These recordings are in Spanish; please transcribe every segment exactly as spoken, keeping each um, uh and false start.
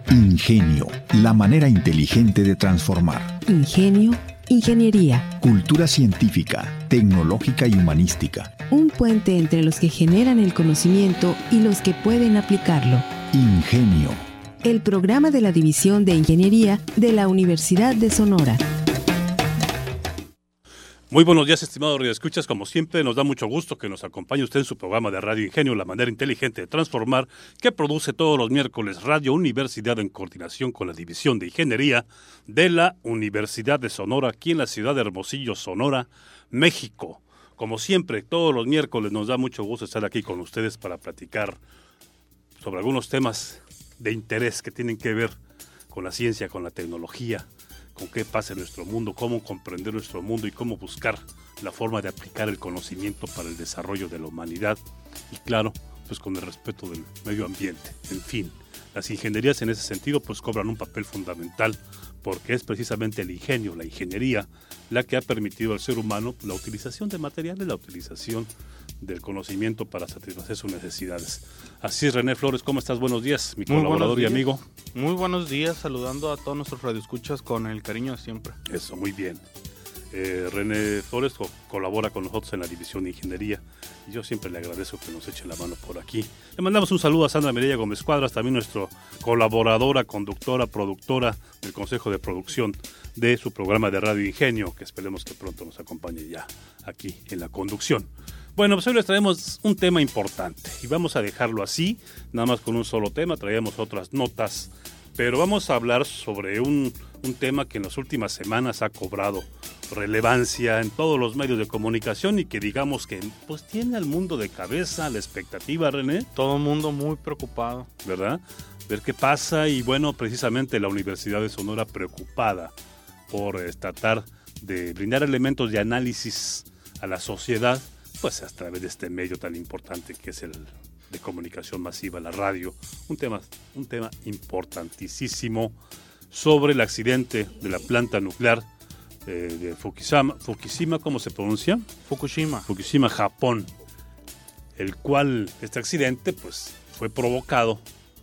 Ingenio, la manera inteligente de transformar. Ingenio, ingeniería. Cultura científica, tecnológica y humanística. Un puente entre los que generan el conocimiento y los que pueden aplicarlo. Ingenio. El programa de la División de Ingeniería de la Universidad de Sonora. Muy buenos días, estimados radioescuchas. Como siempre, nos da mucho gusto que nos acompañe usted en su programa de Radio Ingenio, la manera inteligente de transformar, que produce todos los miércoles Radio Universidad en coordinación con la División de Ingeniería de la Universidad de Sonora, aquí en la ciudad de Hermosillo, Sonora, México. Como siempre, todos los miércoles nos da mucho gusto estar aquí con ustedes para platicar sobre algunos temas de interés que tienen que ver con la ciencia, con la tecnología, con qué pasa en nuestro mundo, cómo comprender nuestro mundo y cómo buscar la forma de aplicar el conocimiento para el desarrollo de la humanidad y claro, pues con el respeto del medio ambiente. En fin, las ingenierías en ese sentido pues cobran un papel fundamental porque es precisamente el ingenio, la ingeniería, la que ha permitido al ser humano la utilización de materiales, la utilización del conocimiento para satisfacer sus necesidades. Así es, René Flores, ¿cómo estás? Buenos días, mi Muy colaborador y amigo. Muy buenos días, saludando a todos nuestros radioescuchas con el cariño de siempre. Eso, muy bien. Eh, René Flores co- colabora con nosotros en la División de Ingeniería y yo siempre le agradezco que nos eche la mano por aquí. Le mandamos un saludo a Sandra Mireya Gómez Cuadras, también nuestra colaboradora, conductora, productora del Consejo de Producción de su programa de Radio Ingenio, que esperemos que pronto nos acompañe ya aquí en la conducción. Bueno, pues hoy les traemos un tema importante y vamos a dejarlo así, nada más con un solo tema, traíamos otras notas, pero vamos a hablar sobre un, un tema que en las últimas semanas ha cobrado relevancia en todos los medios de comunicación y que digamos que pues tiene al mundo de cabeza, la expectativa, René. Todo el mundo muy preocupado. ¿Verdad? Ver qué pasa y bueno, precisamente la Universidad de Sonora preocupada por eh, tratar de brindar elementos de análisis a la sociedad, pues a través de este medio tan importante que es el de comunicación masiva, la radio, un tema, un tema importantísimo sobre el accidente de la planta nuclear eh, de Fukushima, Fukushima, ¿cómo se pronuncia? Fukushima. Fukushima, Japón, el cual, este accidente, pues, fue provocado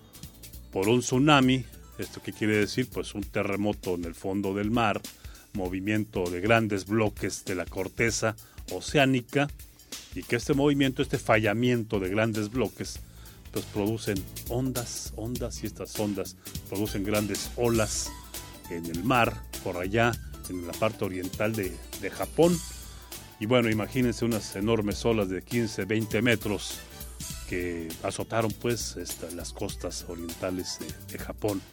por un tsunami. ¿Esto qué quiere decir? Pues un terremoto en el fondo del mar, movimiento de grandes bloques de la corteza oceánica, y que este movimiento, este fallamiento de grandes bloques, pues producen ondas, ondas, y estas ondas producen grandes olas en el mar, por allá, en la parte oriental de, de Japón. Y bueno, imagínense unas enormes olas de quince, veinte metros que azotaron pues esta, las costas orientales de, de Japón.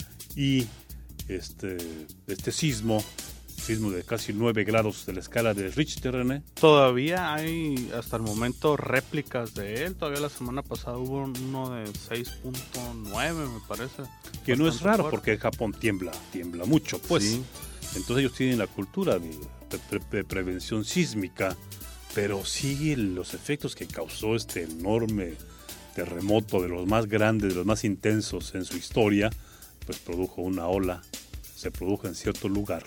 Y este, este sismo, sismo de casi nueve grados de la escala de Richter, René. Todavía hay hasta el momento réplicas de él. Todavía la semana pasada hubo uno de seis punto nueve, me parece. Que no es raro fuerte. porque en Japón tiembla, tiembla mucho, pues. Sí. Entonces ellos tienen la cultura de, de, de prevención sísmica, pero sí los efectos que causó este enorme terremoto, de los más grandes, de los más intensos en su historia, pues produjo una ola, se produjo en cierto lugar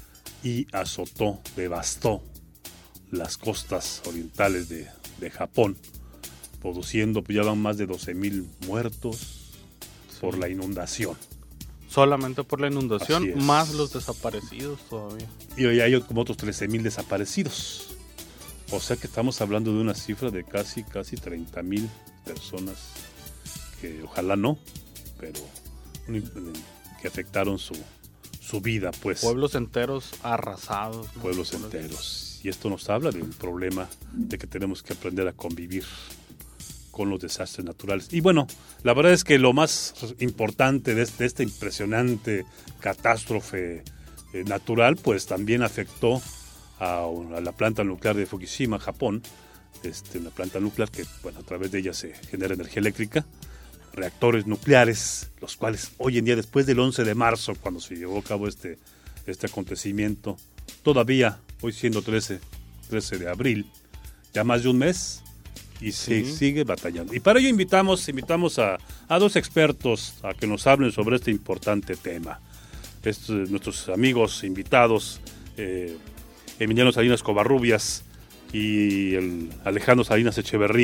y azotó, devastó las costas orientales de, de Japón, produciendo, pues ya van más de doce mil muertos sí. por la inundación. Solamente por la inundación, Así es. más los desaparecidos todavía. Y hoy hay como otros trece mil desaparecidos. O sea que estamos hablando de una cifra de casi, casi treinta mil personas que ojalá no, pero que afectaron su, su vida, pues. Pueblos enteros arrasados, ¿no? Pueblos enteros. Y esto nos habla de un problema de que tenemos que aprender a convivir con los desastres naturales. Y bueno, la verdad es que lo más importante de, este, de esta impresionante catástrofe eh, natural, pues también afectó a, a la planta nuclear de Fukushima, Japón, este, una planta nuclear que, bueno, a través de ella se genera energía eléctrica, reactores nucleares, los cuales hoy en día, después del once de marzo, cuando se llevó a cabo este, este acontecimiento, todavía, hoy siendo trece de abril, ya más de un mes, y se sí. sigue batallando. Y para ello invitamos, invitamos a, a dos expertos a que nos hablen sobre este importante tema. Estos, nuestros amigos invitados, eh, Emiliano Salinas Covarrubias y el Alejandro Salinas Echeverría,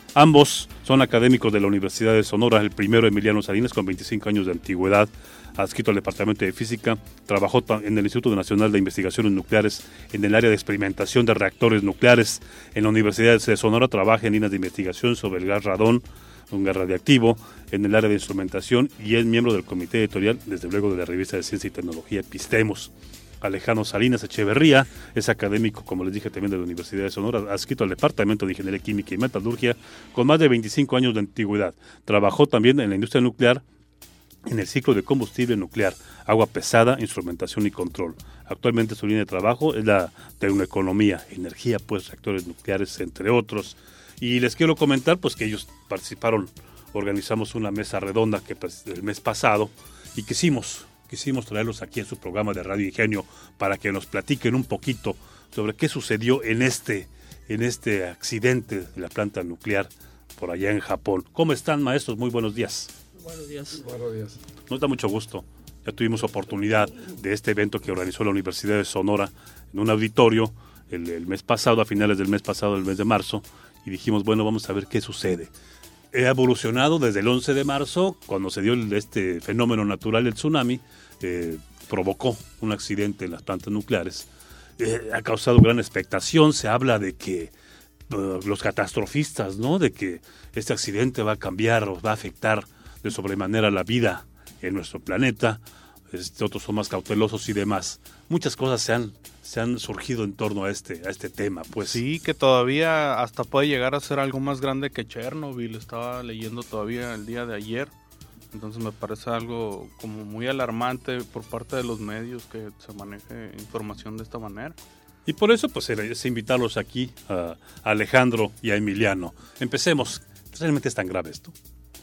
Ambos son académicos de la Universidad de Sonora. El primero, Emiliano Salinas, con veinticinco años de antigüedad, adscrito al Departamento de Física, trabajó en el Instituto Nacional de Investigaciones Nucleares en el área de experimentación de reactores nucleares. En la Universidad de Sonora trabaja en líneas de investigación sobre el gas radón, un gas radiactivo, en el área de instrumentación, y es miembro del comité editorial, desde luego, de la revista de Ciencia y Tecnología Epistemos. Alejandro Salinas Echeverría es académico, como les dije, también de la Universidad de Sonora, adscrito al Departamento de Ingeniería Química y Metalurgia, con más de veinticinco años de antigüedad. Trabajó también en la industria nuclear, en el ciclo de combustible nuclear, agua pesada, instrumentación y control. Actualmente su línea de trabajo es la tecnoeconomía, energía, pues reactores nucleares, entre otros. Y les quiero comentar pues que ellos participaron, organizamos una mesa redonda que pues, el mes pasado, y quisimos Quisimos traerlos aquí en su programa de Radio Ingenio para que nos platiquen un poquito sobre qué sucedió en este, en este accidente de la planta nuclear por allá en Japón. ¿Cómo están, maestros? Muy buenos días. Buenos días. Buenos días. Nos da mucho gusto. Ya tuvimos oportunidad de este evento que organizó la Universidad de Sonora en un auditorio el, el mes pasado, a finales del mes pasado, el mes de marzo, y dijimos, bueno, vamos a ver qué sucede. He evolucionado desde el once de marzo, cuando se dio el, este fenómeno natural, el tsunami, eh, provocó un accidente en las plantas nucleares. Eh, ha causado gran expectación, se habla de que uh, los catastrofistas, ¿no? De que este accidente va a cambiar o va a afectar de sobremanera la vida en nuestro planeta. Este, otros son más cautelosos y demás. Muchas cosas se han, se han surgido en torno a este, a este tema, pues. Sí, que todavía hasta puede llegar a ser algo más grande que Chernobyl. Estaba leyendo todavía el día de ayer. Entonces me parece algo como muy alarmante por parte de los medios que se maneje información de esta manera. Y por eso pues es invitarlos aquí a Alejandro y a Emiliano. Empecemos. ¿Realmente es tan grave esto?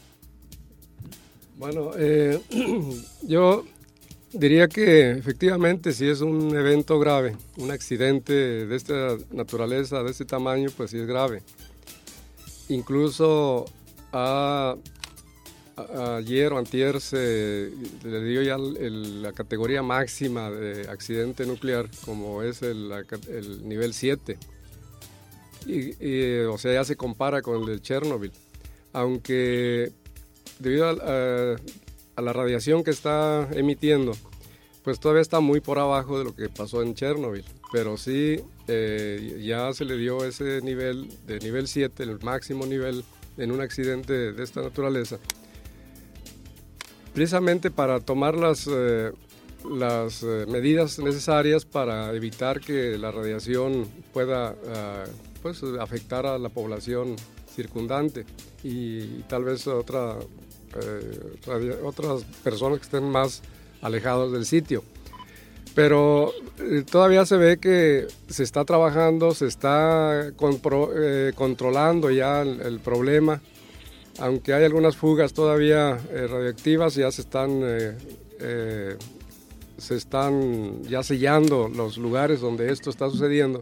Bueno, eh, yo diría que efectivamente si es un evento grave, un accidente de esta naturaleza, de este tamaño, pues sí es grave. Incluso a, a, ayer o antier se le dio ya el, el, la categoría máxima de accidente nuclear, como es el, el nivel siete. Y, y, o sea, ya se compara con el de Chernobyl. Aunque debido a, a, a la radiación que está emitiendo, pues todavía está muy por abajo de lo que pasó en Chernobyl, pero sí eh, ya se le dio ese nivel de nivel siete, el máximo nivel en un accidente de esta naturaleza, precisamente para tomar las, eh, las eh, medidas necesarias para evitar que la radiación pueda uh, pues, afectar a la población circundante y, y tal vez otra, eh, radia- otras personas que estén más alejados del sitio. Pero eh, todavía se ve que se está trabajando, se está compro- eh, controlando ya el, el problema, aunque hay algunas fugas todavía eh, radioactivas, ya se están, eh, eh, se están ya sellando los lugares donde esto está sucediendo.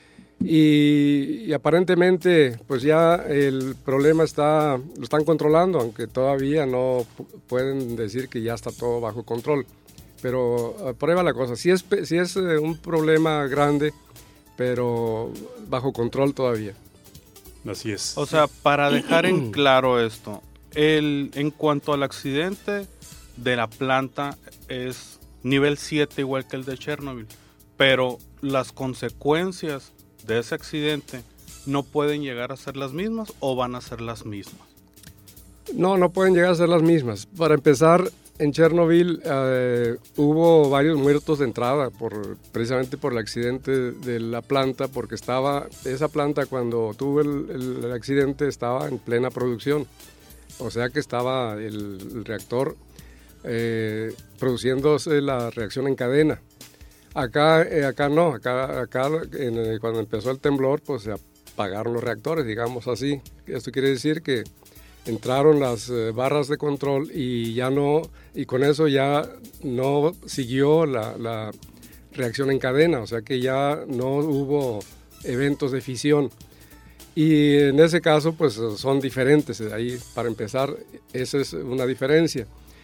Y, y aparentemente pues ya el problema está, lo están controlando, aunque todavía no p- pueden decir que ya está todo bajo control. Pero uh, por ahí va la cosa, sí es, sí es uh, un problema grande, pero bajo control todavía. Así es. O sea, para dejar en claro esto, el, en cuanto al accidente de la planta es nivel siete igual que el de Chernobyl, pero las consecuencias de ese accidente no pueden llegar a ser las mismas o van a ser las mismas. No, no pueden llegar a ser las mismas. Para empezar, en Chernobyl eh, hubo varios muertos de entrada, por, precisamente por el accidente de la planta, porque estaba, esa planta cuando tuvo el, el, el accidente estaba en plena producción. O sea que estaba el, el reactor eh, produciéndose la reacción en cadena. Acá, eh, acá no, acá, acá en, eh, cuando empezó el temblor, pues se apagaron los reactores, digamos así. Esto quiere decir que entraron las eh, barras de control y ya no, y con eso ya no siguió la, la reacción en cadena, o sea que ya no hubo eventos de fisión. Y en ese caso, pues son diferentes. Ahí, para empezar, esa es una diferencia.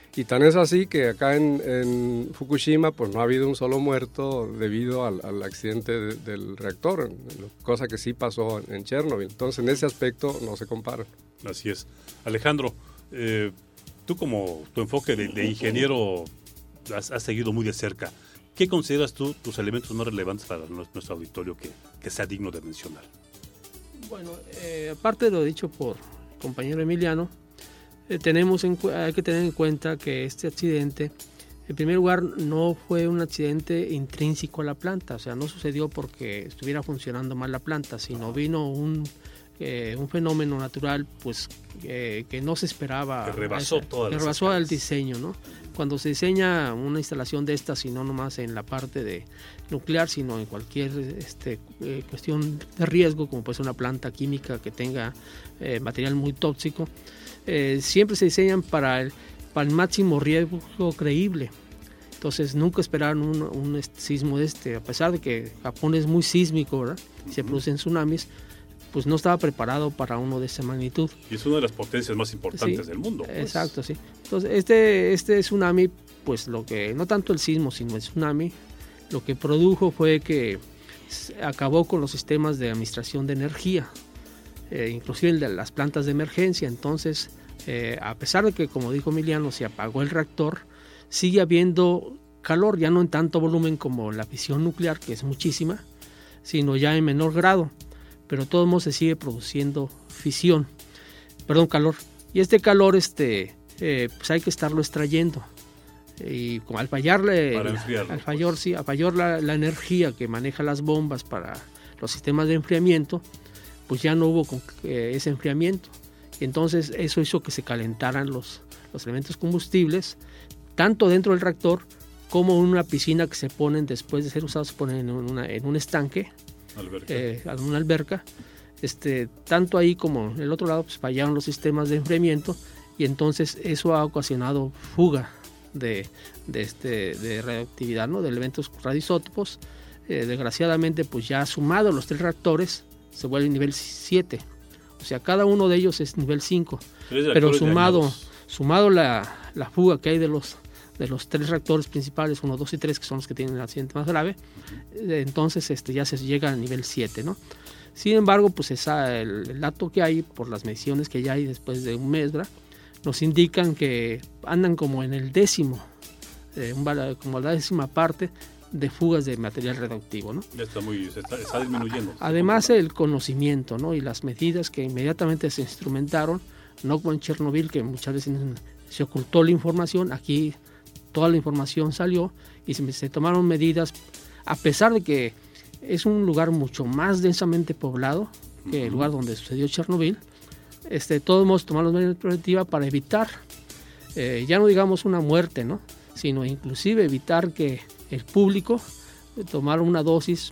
Y tan es así que acá en, en Fukushima pues no ha habido un solo muerto debido al, al accidente de, del reactor, cosa que sí pasó en, en Chernobyl. Entonces en ese aspecto no se comparan. Así es. Alejandro, eh, tú como tu enfoque de, de ingeniero has, has seguido muy de cerca. ¿Qué consideras tú tus elementos más relevantes para nuestro auditorio que, que sea digno de mencionar? Bueno, eh, aparte de lo dicho por el compañero Emiliano, eh, tenemos en, hay que tener en cuenta que este accidente, en primer lugar, no fue un accidente intrínseco a la planta, o sea, no sucedió porque estuviera funcionando mal la planta, sino vino un, eh, un fenómeno natural pues eh, que no se esperaba. Que rebasó todas Que las rebasó escalas. el diseño, ¿no? Cuando se diseña una instalación de estas, y no nomás en la parte de nuclear, sino en cualquier este, eh, cuestión de riesgo, como puede ser una planta química que tenga eh, material muy tóxico, eh, siempre se diseñan para el, para el máximo riesgo creíble. Entonces nunca esperaron un, un sismo de este, a pesar de que Japón es muy sísmico, ¿verdad? Y se producen tsunamis, pues no estaba preparado para uno de esa magnitud. Y es una de las potencias más importantes Sí, del mundo. Pues. Exacto, sí. Entonces, este, este tsunami, pues lo que, no tanto el sismo, sino el tsunami, lo que produjo fue que acabó con los sistemas de administración de energía, eh, inclusive el de las plantas de emergencia. Entonces, eh, a pesar de que, como dijo Emiliano, se apagó el reactor, sigue habiendo calor, ya no en tanto volumen como la fisión nuclear, que es muchísima, sino ya en menor grado. Pero de todos modos se sigue produciendo fisión, perdón, calor. Y este calor, este, eh, pues hay que estarlo extrayendo. Y como al fallarle, Para enfriarlo, al fallar, pues. sí, al fallar la, la energía que maneja las bombas para los sistemas de enfriamiento, pues ya no hubo con, eh, ese enfriamiento. Y entonces eso hizo que se calentaran los, los elementos combustibles, tanto dentro del reactor como en una piscina que se ponen después de ser usados, se ponen en, una, en un estanque. Alberca. Eh, una alberca, este, tanto ahí como en el otro lado pues fallaron los sistemas de enfriamiento y entonces eso ha ocasionado fuga de, de, este, de radioactividad, ¿no? De elementos radioisótopos. Eh, desgraciadamente pues ya sumado los tres reactores se vuelve nivel siete, o sea cada uno de ellos es nivel cinco, pero sumado, sumado la, la fuga que hay de los de los tres reactores principales, uno, dos y tres, que son los que tienen el accidente más grave, entonces este, ya se llega al nivel siete, ¿no? Sin embargo, pues esa, el, el dato que hay, por las mediciones que ya hay después de un mes, ¿verdad?, nos indican que andan como en el décimo, eh, un, como la décima parte de fugas de material radioactivo, ¿no? Ya está muy, se está, está disminuyendo. Además, el conocimiento, ¿no?, y las medidas que inmediatamente se instrumentaron, no como en Chernobyl, que muchas veces se ocultó la información, aquí toda la información salió y se, se tomaron medidas, a pesar de que es un lugar mucho más densamente poblado que el lugar donde sucedió Chernobyl. Este, todos hemos tomado medidas preventivas para evitar, eh, ya no digamos una muerte, ¿no?, sino inclusive evitar que el público tomara una dosis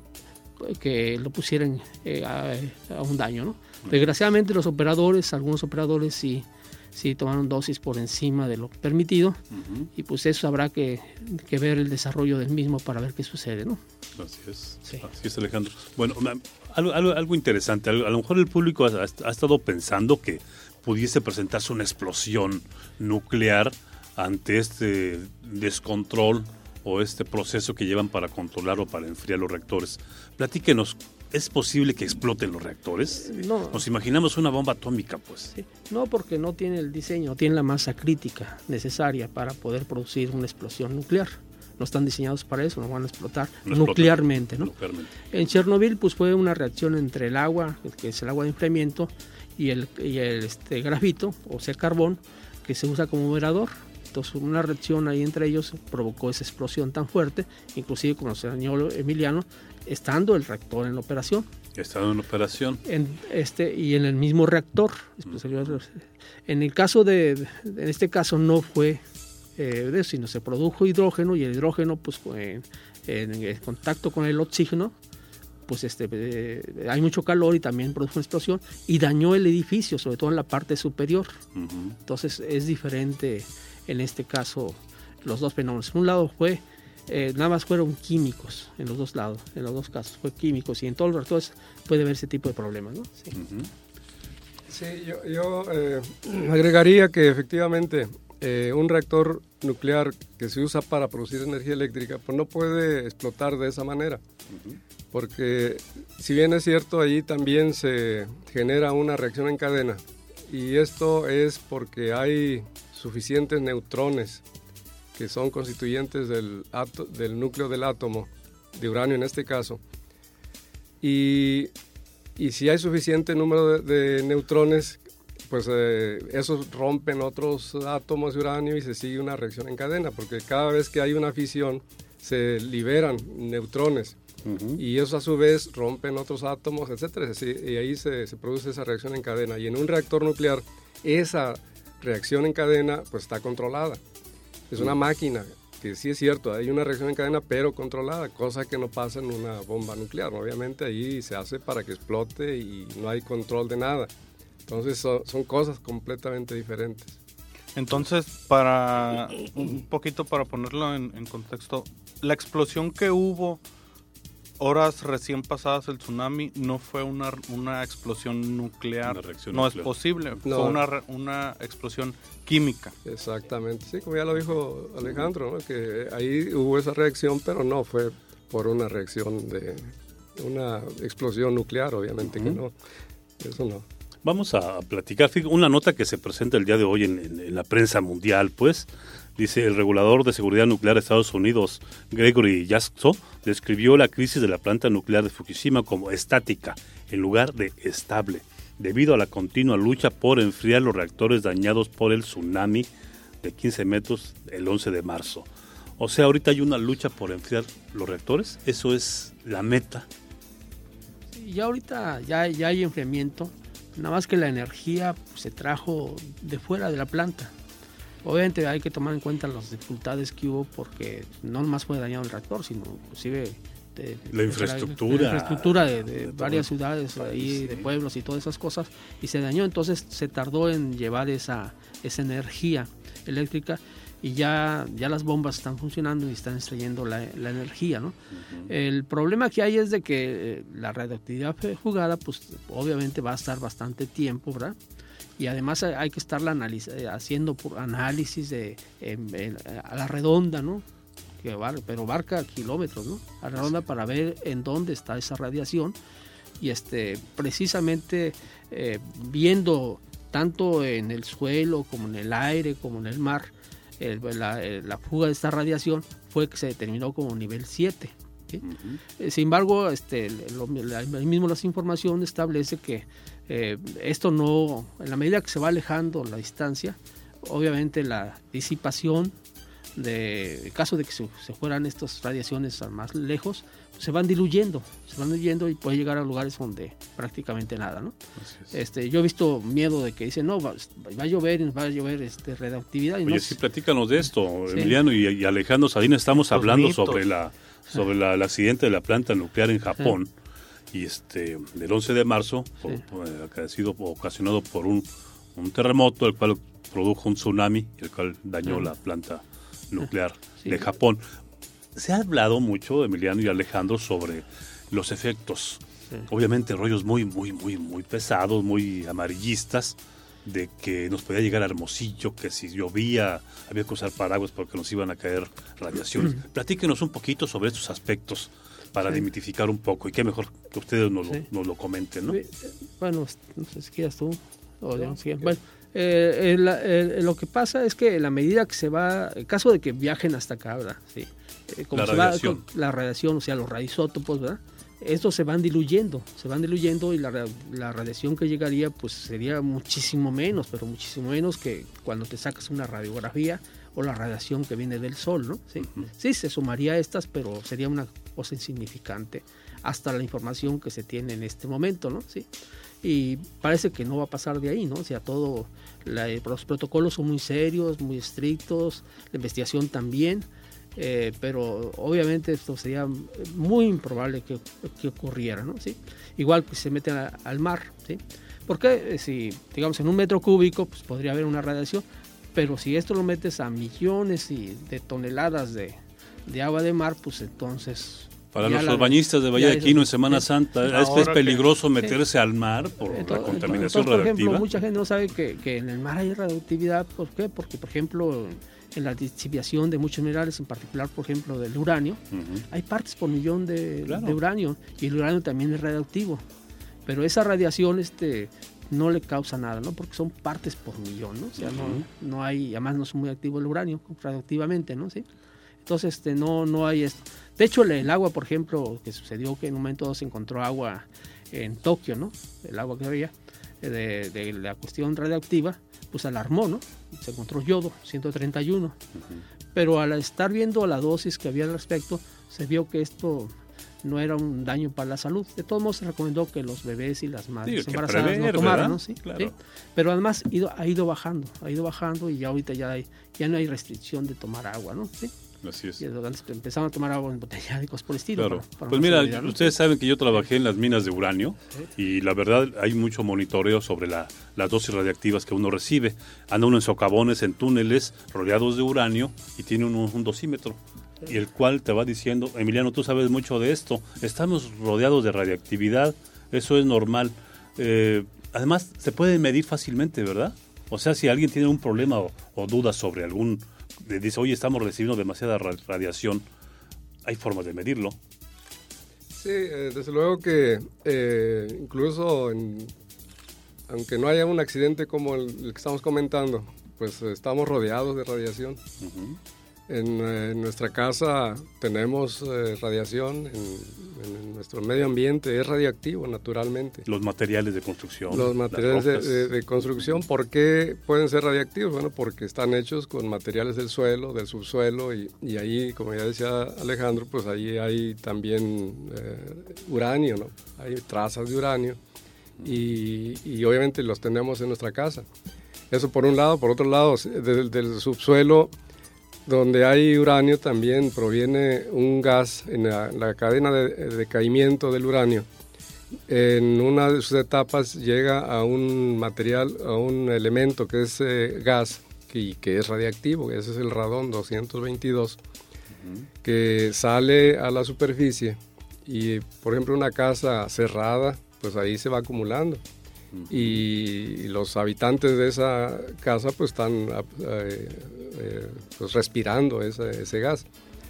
que lo pusieran eh, a, a un daño, ¿no? Desgraciadamente los operadores, algunos operadores sí sí tomaron dosis por encima de lo permitido, uh-huh. y pues eso habrá que, que ver el desarrollo del mismo para ver qué sucede, ¿no? Así es, sí. Así es, Alejandro. Bueno, algo, algo, algo interesante, a lo mejor el público ha, ha estado pensando que pudiese presentarse una explosión nuclear ante este descontrol o este proceso que llevan para controlar o para enfriar los reactores. Platíquenos, ¿es posible que exploten los reactores? No. Nos imaginamos una bomba atómica, pues. Sí. No, porque no tiene el diseño, no tiene la masa crítica necesaria para poder producir una explosión nuclear. No están diseñados para eso, no van a explotar no nuclearmente, explotan, ¿no? Nuclearmente. En Chernobyl, pues fue una reacción entre el agua, que es el agua de enfriamiento, y el, y el este, grafito, o sea, carbón, que se usa como moderador. Entonces, una reacción ahí entre ellos provocó esa explosión tan fuerte, inclusive como señaló Emiliano, estando el reactor en operación. Estando en operación. En este, y en el mismo reactor. Mm. En el caso de, en este caso no fue eh, de eso, sino se produjo hidrógeno, y el hidrógeno, pues en, en, en contacto con el oxígeno, pues este, eh, hay mucho calor y también produjo una explosión y dañó el edificio, sobre todo en la parte superior. Uh-huh. Entonces es diferente en este caso los dos fenómenos. Un lado fue, eh, nada más fueron químicos en los dos lados, en los dos casos fue químicos, y en todos los reactores puede haber ese tipo de problemas, ¿no? Sí, uh-huh. Sí, yo, yo eh, agregaría que efectivamente eh, un reactor nuclear que se usa para producir energía eléctrica, pues no puede explotar de esa manera. Uh-huh. Porque si bien es cierto, allí también se genera una reacción en cadena, y esto es porque hay suficientes neutrones que son constituyentes del, ato, del núcleo del átomo, de uranio en este caso, y, y si hay suficiente número de, de neutrones, pues eh, esos rompen otros átomos de uranio y se sigue una reacción en cadena, porque cada vez que hay una fisión se liberan neutrones. Uh-huh. Y eso a su vez rompen otros átomos, etcétera, y ahí se, se produce esa reacción en cadena. Y en un reactor nuclear, esa reacción en cadena pues está controlada. Es una máquina que sí es cierto, hay una reacción en cadena, pero controlada, cosa que no pasa en una bomba nuclear. Obviamente ahí se hace para que explote y no hay control de nada. Entonces son, son cosas completamente diferentes. Entonces, para un poquito para ponerlo en, en contexto, la explosión que hubo horas recién pasadas del tsunami no fue una, una explosión nuclear, una reacción no nuclear. Es posible, no. Fue una, una explosión química. Exactamente, sí, como ya lo dijo Alejandro, ¿no? Que ahí hubo esa reacción, pero no fue por una reacción de una explosión nuclear, obviamente uh-huh. que no, eso no. Vamos a platicar, una nota que se presenta el día de hoy en, en, en la prensa mundial, pues. Dice, el regulador de seguridad nuclear de Estados Unidos, Gregory Jackson, describió la crisis de la planta nuclear de Fukushima como estática, en lugar de estable, debido a la continua lucha por enfriar los reactores dañados por el tsunami de quince metros el once de marzo. O sea, ahorita hay una lucha por enfriar los reactores, eso es la meta. Sí, ya ahorita ya, ya hay enfriamiento, nada más que la energía pues, se trajo de fuera de la planta. Obviamente hay que tomar en cuenta las dificultades que hubo porque no nomás fue dañado el reactor, sino inclusive de, la infraestructura, la, la infraestructura de, de, de varias ciudades ahí, sí. de pueblos y todas esas cosas, y se dañó, entonces se tardó en llevar esa, esa energía eléctrica y ya, ya las bombas están funcionando y están extrayendo la, la energía, ¿no? Uh-huh. El problema que hay es de que la radioactividad jugada, pues obviamente va a estar bastante tiempo, ¿verdad? Y además hay que estarla analiz- haciendo por análisis de, en, en, a la redonda, ¿no? Que bar- pero abarca kilómetros, ¿no? A la redonda para ver en dónde está esa radiación y este precisamente eh, viendo tanto en el suelo como en el aire como en el mar el, la, la fuga de esta radiación fue que se determinó como nivel siete. ¿Sí? Uh-huh. Sin embargo, este, lo, la, mismo las información establece que eh, esto no, en la medida que se va alejando la distancia, obviamente la disipación de, en caso de que se, se fueran estas radiaciones a más lejos, pues se van diluyendo, se van diluyendo y puede llegar a lugares donde prácticamente nada, ¿no? Este, yo he visto miedo de que dicen, no, va, va a llover, va a llover este, radioactividad. Y Oye, no, sí, platícanos de esto, sí. Emiliano y, y Alejandro Salinas, estamos Los hablando mitos. sobre la sobre la, el accidente de la planta nuclear en Japón, sí. y este del once de marzo, por, sí. por, que ha sido ocasionado por un, un terremoto, el cual produjo un tsunami, el cual dañó sí. la planta nuclear sí. de Japón. Se ha hablado mucho, Emiliano y Alejandro, sobre los efectos, sí. obviamente rollos muy, muy, muy, muy pesados, muy amarillistas, de que nos podía llegar a Hermosillo, que si llovía había que usar paraguas porque nos iban a caer radiaciones. Platíquenos un poquito sobre estos aspectos para sí. demitificar un poco, y qué mejor que ustedes nos, sí. lo, nos lo comenten, ¿no? Bueno, no sé si quieras tú. O no, si bueno, eh, el, el, lo que pasa es que en la medida que se va, en caso de que viajen hasta acá, ¿verdad? Sí. Eh, como la se radiación. Va, la radiación, o sea, los radioisótopos, ¿verdad? Estos se van diluyendo, se van diluyendo y la, la radiación que llegaría pues sería muchísimo menos, pero muchísimo menos que cuando te sacas una radiografía o la radiación que viene del sol, ¿no? Sí, uh-huh. sí se sumaría a estas, pero sería una cosa insignificante hasta la información que se tiene en este momento, ¿no? Sí. Y parece que no va a pasar de ahí, ¿no? O sea, todo, la, los protocolos son muy serios, muy estrictos, la investigación también. Eh, pero obviamente esto sería muy improbable que, que ocurriera, ¿no? ¿Sí? Igual que se meten a, al mar, ¿sí? Porque eh, si, digamos, en un metro cúbico, pues podría haber una radiación, pero si esto lo metes a millones y de toneladas de, de agua de mar, pues entonces Para ya los la- bañistas de Valle ya de Quino en eso- Semana sí. Santa, es, Ahora es que- peligroso sí. meterse al mar por la Entonces, contaminación entonces, por radiactiva. ejemplo, mucha gente no sabe que, que en el mar hay radioactividad. ¿Por qué? Porque, por ejemplo, en la lixiviación de muchos minerales, en particular, por ejemplo, del uranio, Ujú. hay partes por millón de, Claro. de uranio, y el uranio también es radioactivo. Pero esa radiación este, no le causa nada, ¿no? Porque son partes por millón, ¿no? O sea, Ujú. no, no hay, además no es muy activo el uranio radioactivamente, ¿no? ¿Sí? Entonces, este, no, no hay esto. De hecho, el, el agua, por ejemplo, que sucedió que en un momento dado se encontró agua en Tokio, ¿no? El agua que había, eh, de, de la cuestión radioactiva, pues alarmó, ¿no? Se encontró yodo, ciento treinta y uno. Pero al estar viendo la dosis que había al respecto, se vio que esto no era un daño para la salud. De todos modos, se recomendó que los bebés y las madres Sí, que embarazadas prever, no tomaran, ¿verdad? ¿no? Sí, Claro. sí. Pero además ido, ha ido bajando, ha ido bajando y ya ahorita ya, hay, ya no hay restricción de tomar agua, ¿no? Sí. Así es. Y antes empezaban a tomar agua en botella y cosas por el estilo. Claro. para- para Pues no mira, olvidar, ¿no? ustedes saben que yo trabajé en las minas de uranio y la verdad hay mucho monitoreo sobre la, las dosis radiactivas que uno recibe. Anda uno en socavones, en túneles rodeados de uranio y tiene uno un dosímetro. Y el cual te va diciendo, Emiliano, tú sabes mucho de esto, estamos rodeados de radiactividad, eso es normal. Eh, además, se puede medir fácilmente, ¿verdad? O sea, si alguien tiene un problema o, o duda sobre algún, le dice, oye, estamos recibiendo demasiada ra- radiación, hay formas de medirlo. Sí, eh, desde luego que eh, incluso en- aunque no haya un accidente como el, el que estamos comentando, pues eh, estamos rodeados de radiación. Ujú. En, eh, en nuestra casa tenemos eh, radiación, en, en nuestro medio ambiente es radioactivo naturalmente. Los materiales de construcción. Los las materiales de, rocas. de- de construcción, ¿por qué pueden ser radiactivos? Bueno, porque están hechos con materiales del suelo, del subsuelo, y, y ahí, como ya decía Alejandro, pues ahí hay también eh, uranio, ¿no? Hay trazas de uranio y, y obviamente los tenemos en nuestra casa. Eso por un lado. Por otro lado, del, del subsuelo donde hay uranio también proviene un gas en la, la cadena de, de caimiento del uranio. En una de sus etapas llega a un material, a un elemento que es eh, gas y que, que es radiactivo, ese es el radón doscientos veintidós, uh-huh. que sale a la superficie y, por ejemplo, una casa cerrada, pues ahí se va acumulando. Uh-huh. Y los habitantes de esa casa pues están eh, eh, pues respirando ese, ese gas.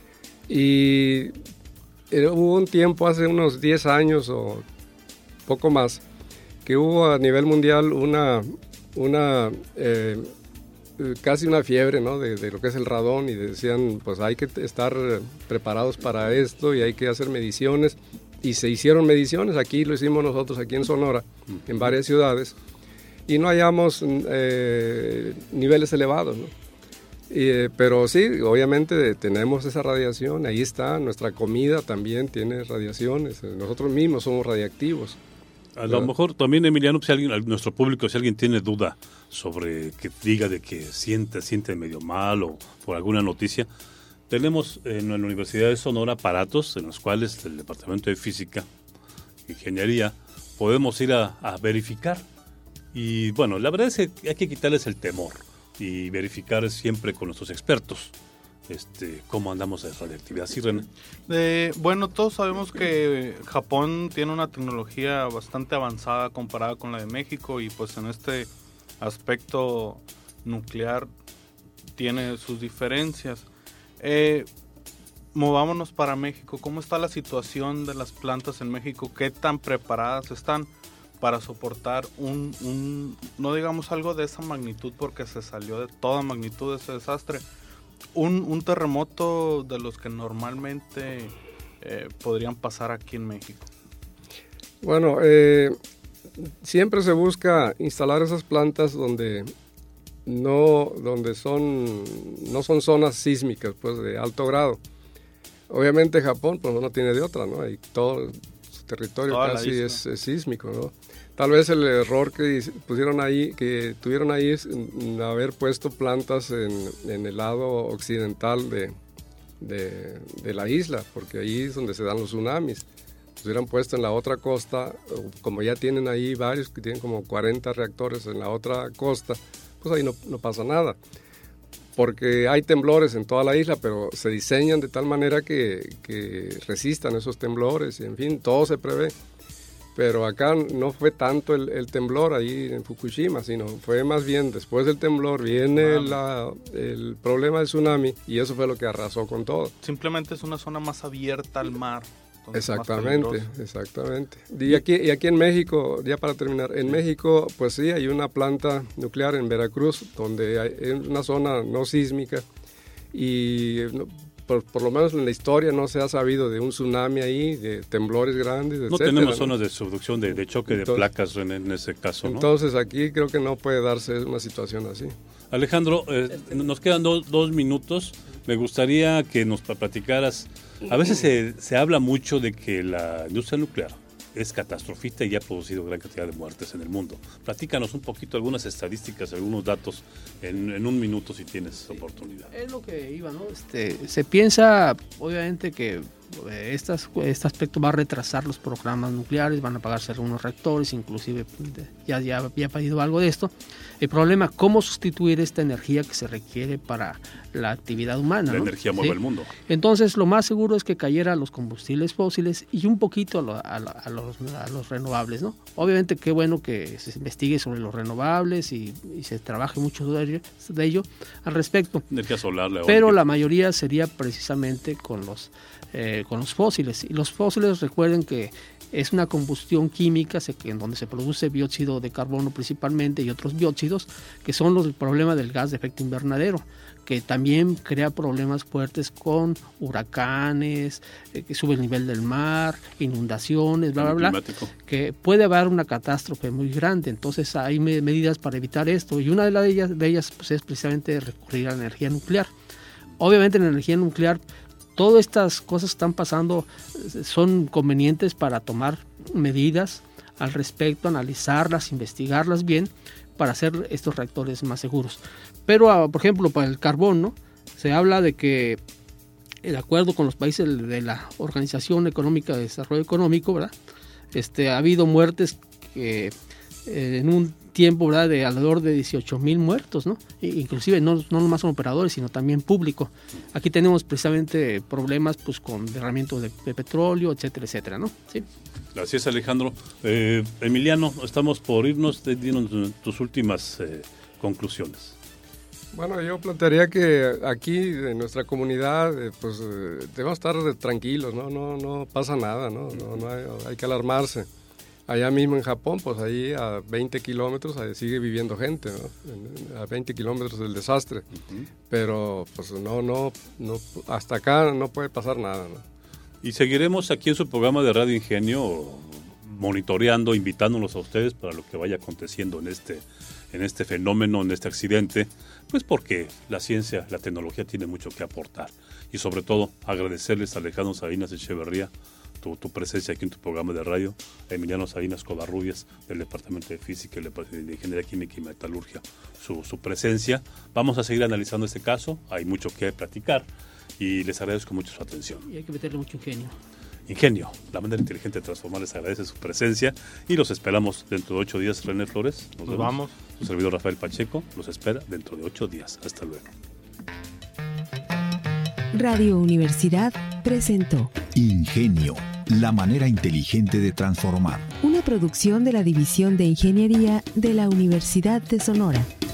Y eh, hubo un tiempo, hace unos diez años o poco más, que hubo a nivel mundial una, una eh, casi una fiebre, ¿no? de, de lo que es el radón, y decían pues hay que estar preparados para esto y hay que hacer mediciones. Y se hicieron mediciones, aquí lo hicimos nosotros, aquí en Sonora, en varias ciudades, y no hallamos eh, niveles elevados, ¿no? Y, eh, pero sí, obviamente tenemos esa radiación, ahí está, nuestra comida también tiene radiaciones, nosotros mismos somos radiactivos. A lo mejor también, Emiliano, si alguien, nuestro público, si alguien tiene duda sobre que diga de que siente, siente medio mal o por alguna noticia, tenemos en la Universidad de Sonora aparatos en los cuales el Departamento de Física, Ingeniería, podemos ir a, a verificar. Y bueno, la verdad es que hay que quitarles el temor y verificar siempre con nuestros expertos este, cómo andamos de radioactividad. ¿Sí, René? Eh, bueno, todos sabemos que Japón tiene una tecnología bastante avanzada comparada con la de México, y pues en este aspecto nuclear tiene sus diferencias. Eh, movámonos para México. ¿Cómo está la situación de las plantas en México? ¿Qué tan preparadas están para soportar un, un, no digamos algo de esa magnitud, porque se salió de toda magnitud ese desastre, un, un terremoto de los que normalmente eh, podrían pasar aquí en México? Bueno, eh, siempre se busca instalar esas plantas donde no, donde son, no son zonas sísmicas, pues de alto grado. Obviamente Japón pues no tiene de otra, ¿no? Y todo su territorio Toda casi es, es sísmico, ¿no? Tal vez el error que pusieron ahí, que tuvieron ahí es haber puesto plantas en, en el lado occidental de, de, de la isla, porque ahí es donde se dan los tsunamis. Si hubieran puesto en la otra costa, como ya tienen ahí varios, que tienen como cuarenta reactores en la otra costa, pues ahí no, no pasa nada. porque hay temblores en toda la isla, pero se diseñan de tal manera que, que resistan esos temblores, y en fin, todo se prevé. Pero acá no fue tanto el, el temblor ahí en Fukushima, sino fue más bien después del temblor viene la, el problema del tsunami y eso fue lo que arrasó con todo. Simplemente es una zona más abierta al mar. Exactamente, exactamente. Y aquí, y aquí en México, ya para terminar, en México pues sí hay una planta nuclear en Veracruz donde hay es una zona no sísmica y por, por lo menos en la historia no se ha sabido de un tsunami ahí, de temblores grandes, etcétera. No tenemos zonas de subducción, de, de choque entonces, de placas en, en ese caso, ¿no? Entonces aquí creo que no puede darse una situación así. Alejandro, eh, nos quedan do, dos minutos. Me gustaría que nos platicaras. A veces se, se habla mucho de que la industria nuclear es catastrofista y ha producido gran cantidad de muertes en el mundo. Platícanos un poquito algunas estadísticas, algunos datos en, en un minuto si tienes oportunidad. Es lo que iba, ¿no? Este, se piensa, obviamente, que estas, este aspecto va a retrasar los programas nucleares, van a apagarse algunos reactores, inclusive ya, ya había pedido algo de esto. El problema, ¿cómo sustituir esta energía que se requiere para la actividad humana? La ¿no? energía mueve ¿Sí? el mundo. Entonces, lo más seguro es que cayera a los combustibles fósiles y un poquito a, lo, a, lo, a, los, a los renovables, ¿no? Obviamente, qué bueno que se investigue sobre los renovables y, y se trabaje mucho de ello, de ello al respecto. Energía solar, la pero la mayoría sería precisamente con los eh, con los fósiles. Y los fósiles, recuerden que es una combustión química en donde se produce dióxido de carbono principalmente y otros dióxidos, que son los del problema del gas de efecto invernadero, que también crea problemas fuertes con huracanes, eh, que sube el nivel del mar, inundaciones, bla, bla, bla, que puede haber una catástrofe muy grande. Entonces hay me- medidas para evitar esto, y una de, la de ellas, de ellas pues, es precisamente recurrir a la energía nuclear. Obviamente la energía nuclear, todas estas cosas que están pasando son convenientes para tomar medidas al respecto, analizarlas, investigarlas bien para hacer estos reactores más seguros. Pero, por ejemplo, para el carbón, ¿no? Se habla de que, de acuerdo con los países de la Organización Económica de Desarrollo Económico, ¿verdad? Este, ha habido muertes que, eh, en un tiempo, ¿verdad?, de alrededor de dieciocho mil muertos, ¿no? E inclusive no, no nomás son operadores, sino también público. Aquí tenemos precisamente problemas pues con derramamiento de, de petróleo, etcétera, etcétera, ¿no? Sí. Gracias, Alejandro. Eh, Emiliano, estamos por irnos. Dinos tus últimas eh, conclusiones. Bueno, yo plantearía que aquí en nuestra comunidad eh, pues eh, debemos estar tranquilos, ¿no? No, no pasa nada, ¿no? No, no hay, hay que alarmarse. Allá mismo en Japón, pues ahí a veinte kilómetros ahí sigue viviendo gente, ¿no? A veinte kilómetros del desastre. Uh-huh. Pero pues no, no, no, hasta acá no puede pasar nada, ¿no? Y seguiremos aquí en su programa de Radio Ingenio monitoreando, invitándolos a ustedes para lo que vaya aconteciendo en este, en este fenómeno, en este accidente, pues porque la ciencia, la tecnología tiene mucho que aportar. Y sobre todo agradecerles a Alejandro Salinas Echeverría Tu, tu presencia aquí en tu programa de radio, a Emiliano Salinas Covarrubias del Departamento de Física y de Ingeniería Química y Metalurgia, su, su presencia. Vamos a seguir analizando este caso, hay mucho que platicar y les agradezco mucho su atención. Y hay que meterle mucho ingenio. Ingenio, la manera inteligente de transformar, les agradece su presencia y los esperamos dentro de ocho días. René Flores, nos, nos vemos. vamos. Su servidor Rafael Pacheco los espera dentro de ocho días. Hasta luego. Radio Universidad presentó Ingenio, la manera inteligente de transformar. Una producción de la División de Ingeniería de la Universidad de Sonora.